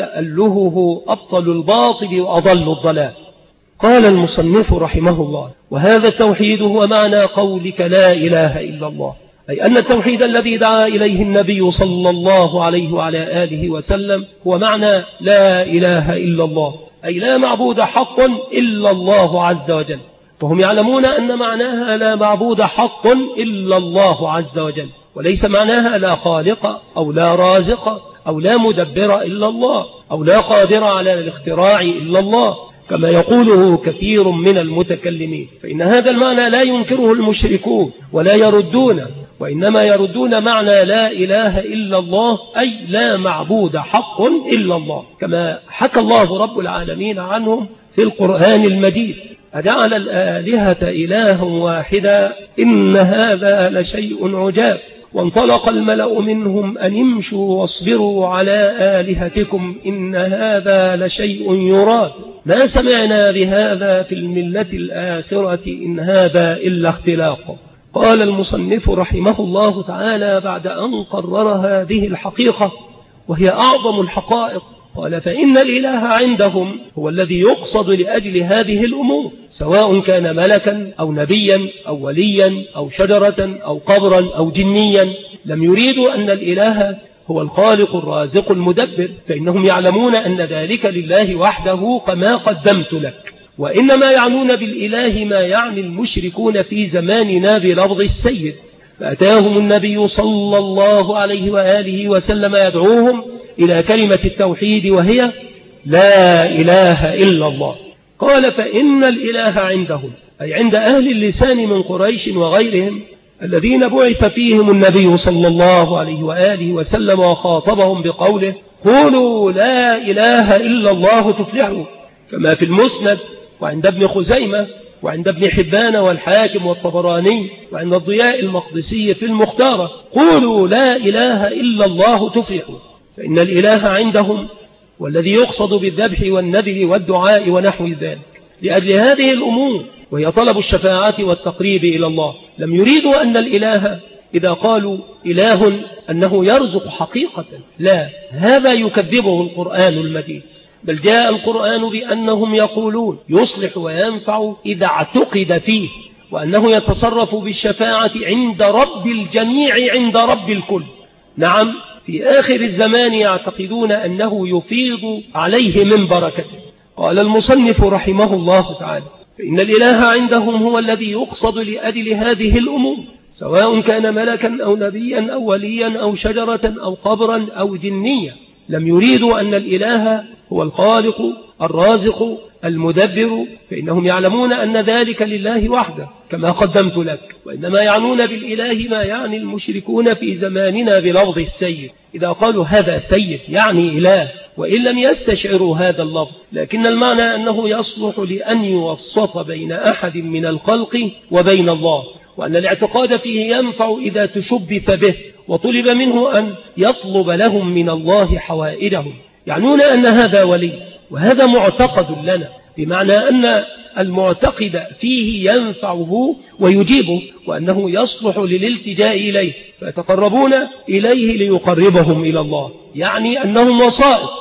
وتألهه أبطل الباطل وأضل الضلال. قال المصنف رحمه الله: وهذا التوحيد هو معنى قولك لا إله إلا الله، أي أن التوحيد الذي دعا إليه النبي صلى الله عليه وعلى آله وسلم هو معنى لا إله إلا الله، أي لا معبود حق إلا الله عز وجل. فهم يعلمون أن معناها لا معبود حق إلا الله عز وجل، وليس معناها لا خالق أو لا رازق أو لا مدبر إلا الله أو لا قادر على الاختراع إلا الله كما يقوله كثير من المتكلمين. فإن هذا المعنى لا ينكره المشركون ولا يردونه، وإنما يردون معنى لا إله إلا الله أي لا معبود حق إلا الله، كما حكى الله رب العالمين عنهم في القرآن المجيد: أجعل الآلهة إلها واحدا إن هذا لشيء عجاب وانطلق الملأ منهم أن امشوا واصبروا على آلهتكم إن هذا لشيء يراد ما سمعنا بهذا في الملة الآخرة إن هذا إلا اختلاق. قال المصنف رحمه الله تعالى بعد أن قرر هذه الحقيقة وهي أعظم الحقائق، قال: فإن الإله عندهم هو الذي يقصد لأجل هذه الأمور، سواء كان ملكا أو نبيا أو وليا أو شجرة أو قبرا أو جنيا. لم يريدوا أن الإله هو الخالق الرازق المدبر، فإنهم يعلمون أن ذلك لله وحده كما قدمت لك، وإنما يعنون بالإله ما يعني المشركون في زماننا بلفظ السيد. فأتاهم النبي صلى الله عليه وآله وسلم يدعوهم إلى كلمة التوحيد وهي لا إله إلا الله. قال: فإن الإله عندهم أي عند أهل اللسان من قريش وغيرهم الذين بعث فيهم النبي صلى الله عليه وآله وسلم وخاطبهم بقوله: قولوا لا إله إلا الله تفلحوا، كما في المسند وعند ابن خزيمة وعند ابن حبان والحاكم والطبراني وعند الضياء المقدسي في المختارة: قولوا لا إله إلا الله تفلحوا. فإن الإله عندهم والذي يقصد بالذبح والنذر والدعاء ونحو ذلك لأجل هذه الأمور، وهي طلب الشفاعة والتقريب إلى الله. لم يريدوا أن الإله إذا قالوا إله أنه يرزق حقيقة، لا، هذا يكذبه القرآن المجيد، بل جاء القرآن بأنهم يقولون يصلح وينفع إذا اعتقد فيه، وأنه يتصرف بالشفاعة عند رب الجميع عند رب الكل. نعم، في آخر الزمان يعتقدون أنه يفيض عليه من بركته. قال المصنف رحمه الله تعالى: فإن الإله عندهم هو الذي يقصد لأجل هذه الأمور، سواء كان ملكا أو نبيا أو وليا أو شجرة أو قبرا أو جنيا. لم يريدوا أن الإله هو الخالق الرازق المدبر، فإنهم يعلمون أن ذلك لله وحده كما قدمت لك، وإنما يعنون بالإله ما يعني المشركون في زماننا بلفظ السيد. إذا قالوا هذا سيد يعني إله، وإن لم يستشعروا هذا اللفظ، لكن المعنى أنه يصلح لأن يوسط بين أحد من الخلق وبين الله، وأن الاعتقاد فيه ينفع إذا تشبث به وطلب منه أن يطلب لهم من الله حوائجهم. يعنون أن هذا ولي، وهذا معتقد لنا، بمعنى أن المعتقد فيه ينفعه ويجيبه، وأنه يصلح للالتجاء إليه، فيتقربون إليه ليقربهم إلى الله، يعني أنهم وسائط.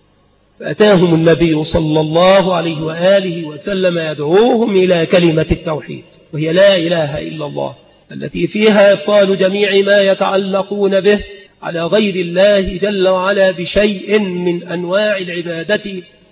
فأتاهم النبي صلى الله عليه وآله وسلم يدعوهم إلى كلمة التوحيد، وهي لا إله إلا الله، التي فيها إبطال جميع ما يتعلقون به على غير الله جل وعلا بشيء من أنواع العبادة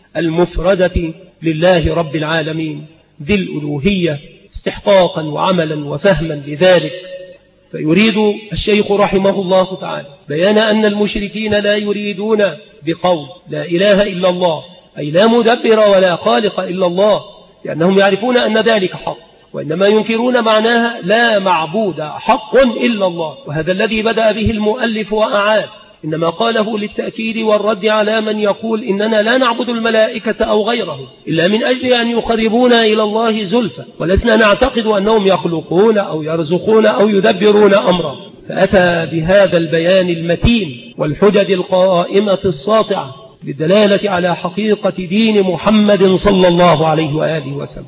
المفردة لله رب العالمين ذي الألوهية استحقاقا وعملا وفهما لذلك. فيريد الشيخ رحمه الله تعالى بيان أن المشركين لا يريدون بقول لا إله إلا الله أي لا مدبر ولا خالق إلا الله، لأنهم يعرفون أن ذلك حق، وإنما ينكرون معناها لا معبود حق إلا الله. وهذا الذي بدأ به المؤلف وأعاد، إنما قاله للتأكيد والرد على من يقول إننا لا نعبد الملائكة أو غيرهم إلا من أجل أن يقربونا إلى الله زلفى، ولسنا نعتقد أنهم يخلقون أو يرزقون أو يدبرون أمرا. فأتى بهذا البيان المتين والحجج القائمة الساطعة للدلالة على حقيقة دين محمد صلى الله عليه وآله وسلم،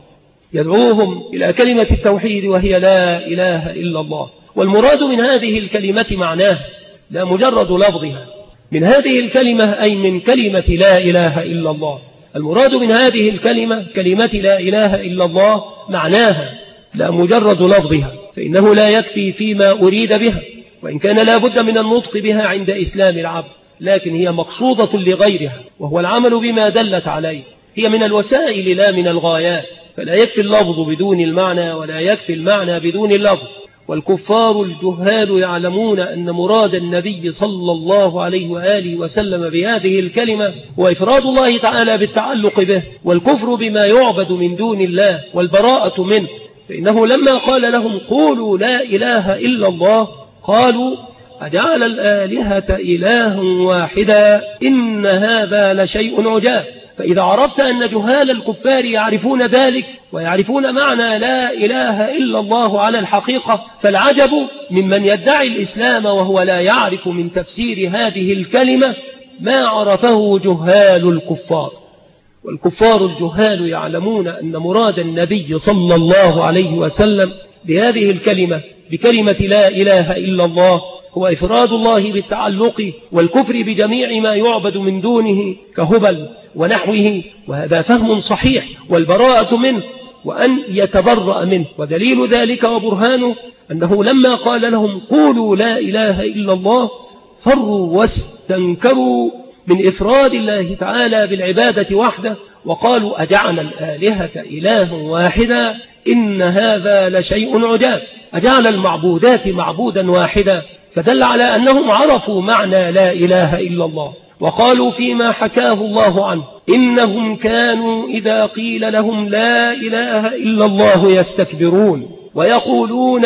يدعوهم إلى كلمة التوحيد وهي لا إله إلا الله. والمراد من هذه الكلمة معناها لا مجرد لفظها، من هذه الكلمة أي من كلمة لا إله إلا الله. المراد من هذه الكلمة كلمة لا إله إلا الله معناها لا مجرد لفظها، فإنه لا يكفي فيما أريد بها، وإن كان لا بد من النطق بها عند إسلام العبد، لكن هي مقصودة لغيرها وهو العمل بما دلت عليه. هي من الوسائل لا من الغايات، فلا يكفي اللفظ بدون المعنى ولا يكفي المعنى بدون اللفظ. والكفار الجهال يعلمون أن مراد النبي صلى الله عليه وآله وسلم بهذه الكلمة هو إفراد الله تعالى بالتعلق به، والكفر بما يعبد من دون الله والبراءة منه. فإنه لما قال لهم قولوا لا إله إلا الله قالوا أجعل الآلهة إله واحدا إن هذا لشيء عجاب. فإذا عرفت أن جهال الكفار يعرفون ذلك ويعرفون معنى لا إله إلا الله على الحقيقة، فالعجب ممن يدعي الإسلام وهو لا يعرف من تفسير هذه الكلمة ما عرفه جهال الكفار. والكفار الجهال يعلمون أن مراد النبي صلى الله عليه وسلم بهذه الكلمة بكلمة لا إله إلا الله هو إفراد الله بالتعلق والكفر بجميع ما يعبد من دونه كهبل ونحوه، وهذا فهم صحيح، والبراءة منه وأن يتبرأ منه. ودليل ذلك وبرهانه أنه لما قال لهم قولوا لا إله إلا الله فروا واستنكروا من إفراد الله تعالى بالعبادة وحده، وقالوا أجعل الآلهة إله واحدا إن هذا لشيء عجاب. أجعل المعبودات معبودا واحدا، فدل على أنهم عرفوا معنى لا إله إلا الله. وقالوا فيما حكاه الله عنه إنهم كانوا إذا قيل لهم لا إله إلا الله يستكبرون ويقولون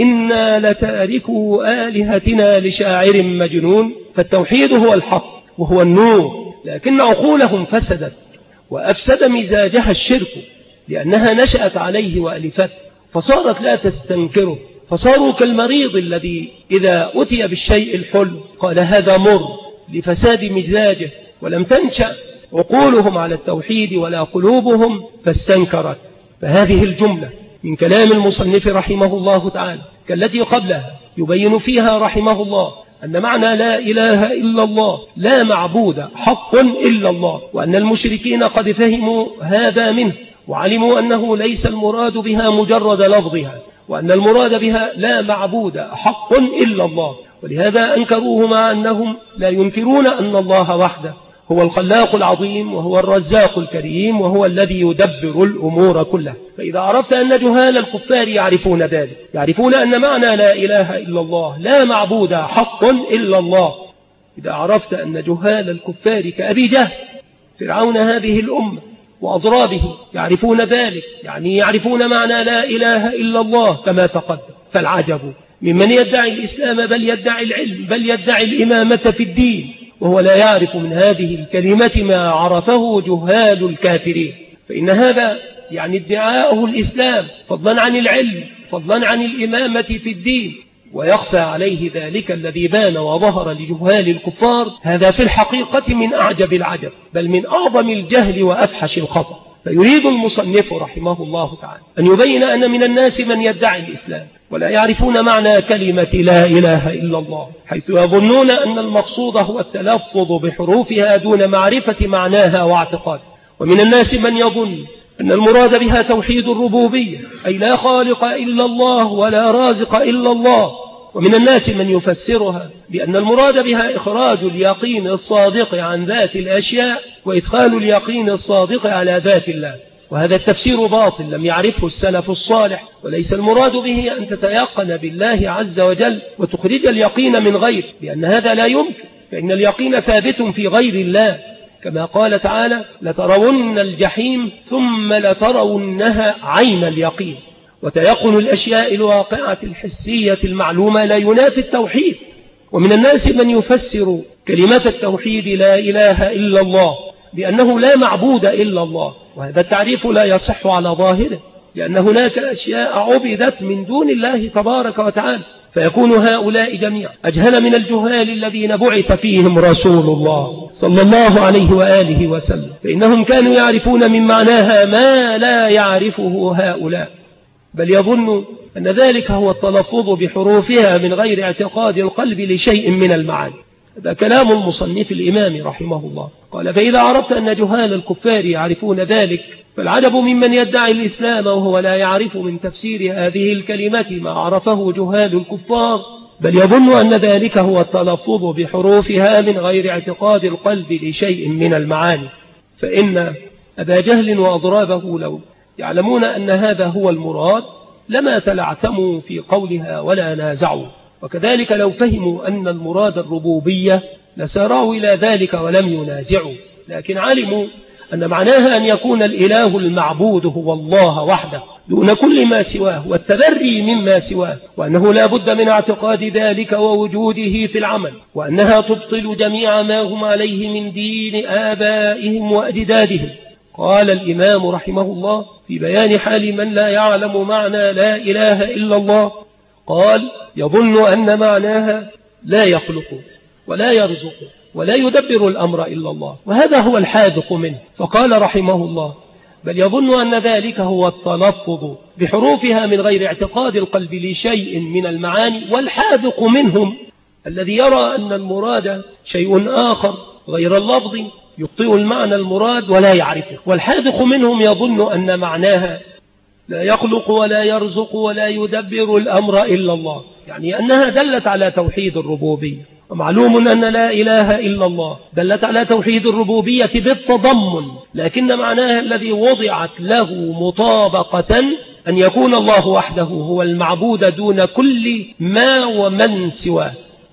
إنا لتاركو آلهتنا لشاعر مجنون. فالتوحيد هو الحق وهو النور، لكن عقولهم فسدت وأفسد مزاجها الشرك لأنها نشأت عليه وألفته، فصارت لا تستنكره، فصاروا كالمريض الذي إذا أتي بالشيء الحلو قال هذا مر لفساد مزاجه، ولم تنشأ عقولهم على التوحيد ولا قلوبهم فاستنكرت. فهذه الجملة من كلام المصنف رحمه الله تعالى كالتي قبلها يبين فيها رحمه الله أن معنى لا إله إلا الله لا معبود حق إلا الله، وأن المشركين قد فهموا هذا منه وعلموا أنه ليس المراد بها مجرد لفظها، وأن المراد بها لا معبود حق إلا الله. ولهذا أنكروه مع أنهم لا ينكرون أن الله وحده هو الخلاق العظيم وهو الرزاق الكريم وهو الذي يدبر الأمور كلها. فإذا عرفت أن جهال الكفار يعرفون ذلك، يعرفون أن معنى لا إله إلا الله لا معبود حق إلا الله، إذا عرفت أن جهال الكفار كأبي جهل فرعون هذه الأمة وأضرابه يعرفون ذلك، يعني يعرفون معنى لا إله إلا الله كما تقدم، فالعجب ممن يدعي الإسلام بل يدعي العلم بل يدعي الإمامة في الدين وهو لا يعرف من هذه الكلمة ما عرفه جهال الكافرين. فإن هذا يعني ادعاءه الإسلام فضلا عن العلم فضلا عن الإمامة في الدين، ويخفى عليه ذلك الذي بان وظهر لجهال الكفار. هذا في الحقيقة من أعجب العجب بل من أعظم الجهل وأفحش الخطأ. فيريد المصنف رحمه الله تعالى أن يبين أن من الناس من يدعي الإسلام ولا يعرفون معنى كلمة لا إله إلا الله، حيث يظنون أن المقصود هو التلفظ بحروفها دون معرفة معناها واعتقادها. ومن الناس من يظن أن المراد بها توحيد الربوبية، أي لا خالق إلا الله ولا رازق إلا الله. ومن الناس من يفسرها بأن المراد بها إخراج اليقين الصادق عن ذات الأشياء وإدخال اليقين الصادق على ذات الله، وهذا التفسير باطل لم يعرفه السلف الصالح. وليس المراد به أن تتيقن بالله عز وجل وتخرج اليقين من غير، لأن هذا لا يمكن، فإن اليقين ثابت في غير الله، كما قال تعالى لترون الجحيم ثم لترونها عين اليقين. وتيقن الأشياء الواقعة الحسية المعلومة لا ينافي التوحيد. ومن الناس من يفسر كلمة التوحيد لا إله إلا الله بأنه لا معبود إلا الله، وهذا التعريف لا يصح على ظاهره، لأن هناك أشياء عبدت من دون الله تبارك وتعالى، فيكون هؤلاء جميعا أجهل من الجهال الذين بعث فيهم رسول الله صلى الله عليه وآله وسلم، فإنهم كانوا يعرفون من معناها ما لا يعرفه هؤلاء، بل يظن أن ذلك هو التلفظ بحروفها من غير اعتقاد القلب لشيء من المعاني. هذا كلام المصنف الإمام رحمه الله. قال: فإذا عرفت أن جهال الكفار يعرفون ذلك، فالعجب ممن يدعي الإسلام وهو لا يعرف من تفسير هذه الكلمة ما عرفه جهال الكفار، بل يظن أن ذلك هو التلفظ بحروفها من غير اعتقاد القلب لشيء من المعاني. فإن أبا جهل وأضرابه لو يعلمون أن هذا هو المراد لما تلعثموا في قولها ولا نازعوا، وكذلك لو فهموا أن المراد الربوبية لسارعوا إلى ذلك ولم ينازعوا، لكن علموا أن معناها أن يكون الإله المعبود هو الله وحده دون كل ما سواه والتبري مما سواه، وأنه لا بد من اعتقاد ذلك ووجوده في العمل، وأنها تبطل جميع ما هم عليه من دين آبائهم وأجدادهم. قال الإمام رحمه الله في بيان حال من لا يعلم معنى لا إله إلا الله، قال: يظن أن معناها لا يخلق ولا يرزق ولا يدبر الأمر إلا الله، وهذا هو الحاذق منه. فقال رحمه الله: بل يظن أن ذلك هو التلفظ بحروفها من غير اعتقاد القلب لشيء من المعاني، والحاذق منهم الذي يرى أن المراد شيء آخر غير اللفظ يبطئ المعنى المراد ولا يعرفه. والحاذق منهم يظن أن معناها لا يخلق ولا يرزق ولا يدبر الأمر إلا الله، يعني أنها دلت على توحيد الربوبية، ومعلوم أن لا إله إلا الله دلت على توحيد الربوبية بالتضمن، لكن معناها الذي وضعت له مطابقة أن يكون الله وحده هو المعبود دون كل ما ومن سواه.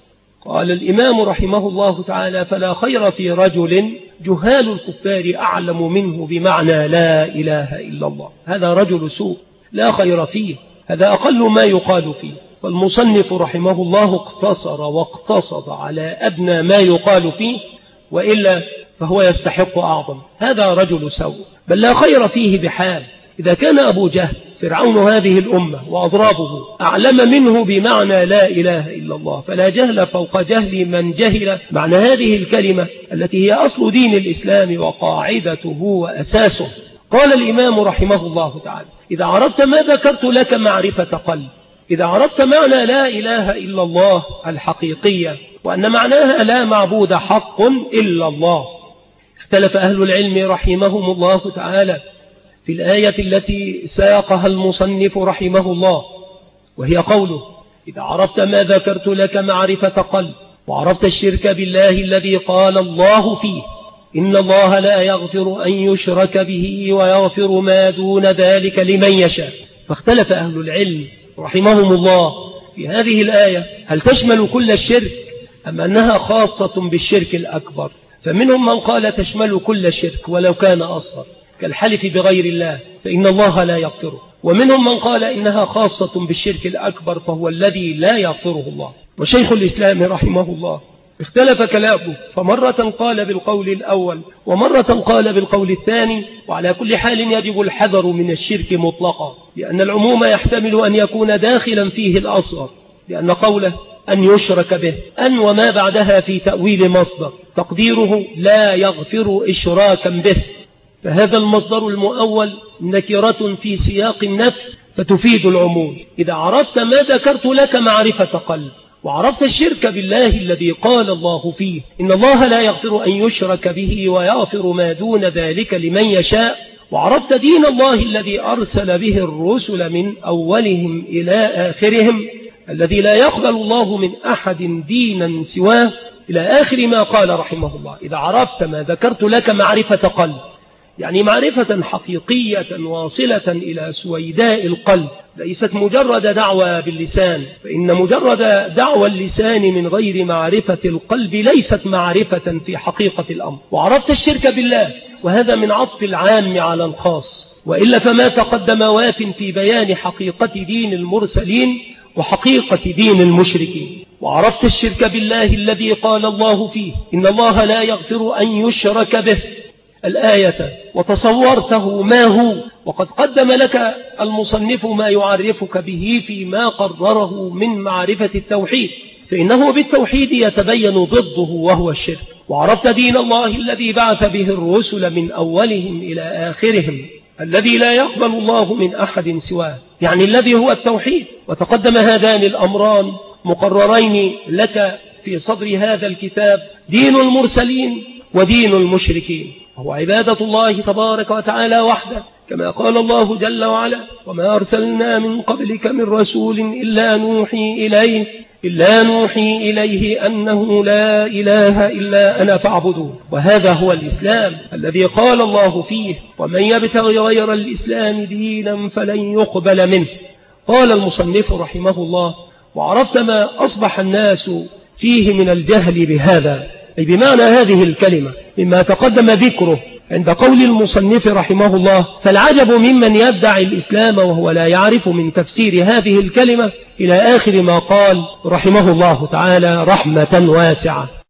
قال الإمام رحمه الله تعالى: فلا خير في رجل جهال الكفار أعلم منه بمعنى لا إله إلا الله. هذا رجل سوء لا خير فيه، هذا أقل ما يقال فيه. فالمصنف رحمه الله اقتصر واقتصد على أدنى ما يقال فيه، وإلا فهو يستحق أعظم. هذا رجل سوء بل لا خير فيه بحال. إذا كان أبو جهل فرعون هذه الأمة وأضرابه أعلم منه بمعنى لا إله إلا الله، فلا جهل فوق جهل من جهل معنى هذه الكلمة التي هي أصل دين الإسلام وقاعدته وأساسه. قال الإمام رحمه الله تعالى: إذا عرفت ما ذكرت لك معرفة قلب، إذا عرفت معنى لا إله إلا الله الحقيقية، وأن معناها لا معبود حق إلا الله. اختلف أهل العلم رحمهم الله تعالى في الآية التي ساقها المصنف رحمه الله، وهي قوله: إذا عرفت ما ذكرت لك معرفة قلب، وعرفت الشرك بالله الذي قال الله فيه: إن الله لا يغفر أن يشرك به ويغفر ما دون ذلك لمن يشاء. فاختلف أهل العلم رحمهم الله في هذه الآية هل تشمل كل الشرك أم أنها خاصة بالشرك الأكبر؟ فمنهم من قال تشمل كل الشرك ولو كان أصغر كالحلف بغير الله فإن الله لا يغفره، ومنهم من قال إنها خاصة بالشرك الأكبر فهو الذي لا يغفره الله. وشيخ الإسلام رحمه الله اختلف كلامه، فمرة قال بالقول الأول ومرة قال بالقول الثاني، وعلى كل حال يجب الحذر من الشرك مطلقا، لأن العموم يحتمل أن يكون داخلا فيه الأصغر، لأن قوله أن يشرك به أن وما بعدها في تأويل مصدر تقديره لا يغفر إشراكا به، فهذا المصدر المؤول نكرة في سياق النفي فتفيد العموم. إذا عرفت ما ذكرت لك معرفة قلب، وعرفت الشرك بالله الذي قال الله فيه إن الله لا يغفر أن يشرك به ويغفر ما دون ذلك لمن يشاء، وعرفت دين الله الذي أرسل به الرسل من أولهم إلى آخرهم الذي لا يقبل الله من أحد دينا سواه إلى آخر ما قال رحمه الله. إذا عرفت ما ذكرت لك معرفة قلب، يعني معرفة حقيقية واصلة إلى سويداء القلب، ليست مجرد دعوة باللسان، فإن مجرد دعوة اللسان من غير معرفة القلب ليست معرفة في حقيقة الأمر. وعرفت الشرك بالله، وهذا من عطف العام على الخاص، وإلا فما تقدم واف في بيان حقيقة دين المرسلين وحقيقة دين المشركين. وعرفت الشرك بالله الذي قال الله فيه إن الله لا يغفر أن يشرك به، الآية وتصورته ما هو، وقد قدم لك المصنف ما يعرفك به فيما قرره من معرفة التوحيد، فإنه بالتوحيد يتبين ضده وهو الشرك. وعرفت دين الله الذي بعث به الرسل من أولهم إلى آخرهم، الذي لا يقبل الله من أحد سواه، يعني الذي هو التوحيد. وتقدم هذان الأمران مقررين لك في صدر هذا الكتاب: دين المرسلين ودين المشركين، وهو عبادة الله تبارك وتعالى وحده، كما قال الله جل وعلا: وما أرسلنا من قبلك من رسول إلا نوحي إليه أنه لا إله إلا أنا فاعبدون. وهذا هو الإسلام الذي قال الله فيه: ومن يبتغي غير الإسلام دينا فلن يقبل منه. قال المصنف رحمه الله: وعرفت ما أصبح الناس فيه من الجهل بهذا، أي بمعنى هذه الكلمة، مما تقدم ذكره عند قول المصنف رحمه الله: فالعجب ممن يدعي الإسلام وهو لا يعرف من تفسير هذه الكلمة، إلى آخر ما قال رحمه الله تعالى رحمة واسعة.